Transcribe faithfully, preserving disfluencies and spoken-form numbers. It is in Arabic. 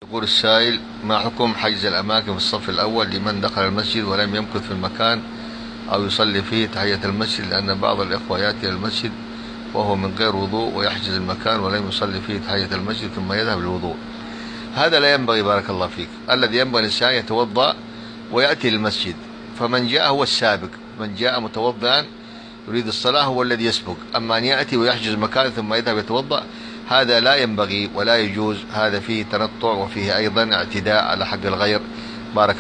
يقول السائل: ما حكم حجز الأماكن في الصف الأول لمن دخل المسجد ولم يمكث في المكان أو يصلي فيه تحية المسجد، لأن بعض الإخوة يأتي إلى المسجد وهو من غير وضوء ويحجز المكان ولم يصلي فيه تحية المسجد ثم يذهب للوضوء. هذا لا ينبغي، بارك الله فيك. الذي ينبغي الإنسان يتوضأ ويأتي للمسجد، فمن جاء هو السابق، من جاء متوضئا يريد الصلاة هو الذي يسبق. أما أن يأتي ويحجز مكان ثم يذهب يتوضأ، هذا لا ينبغي ولا يجوز، هذا فيه تنطع وفيه أيضا اعتداء على حق الغير. بارك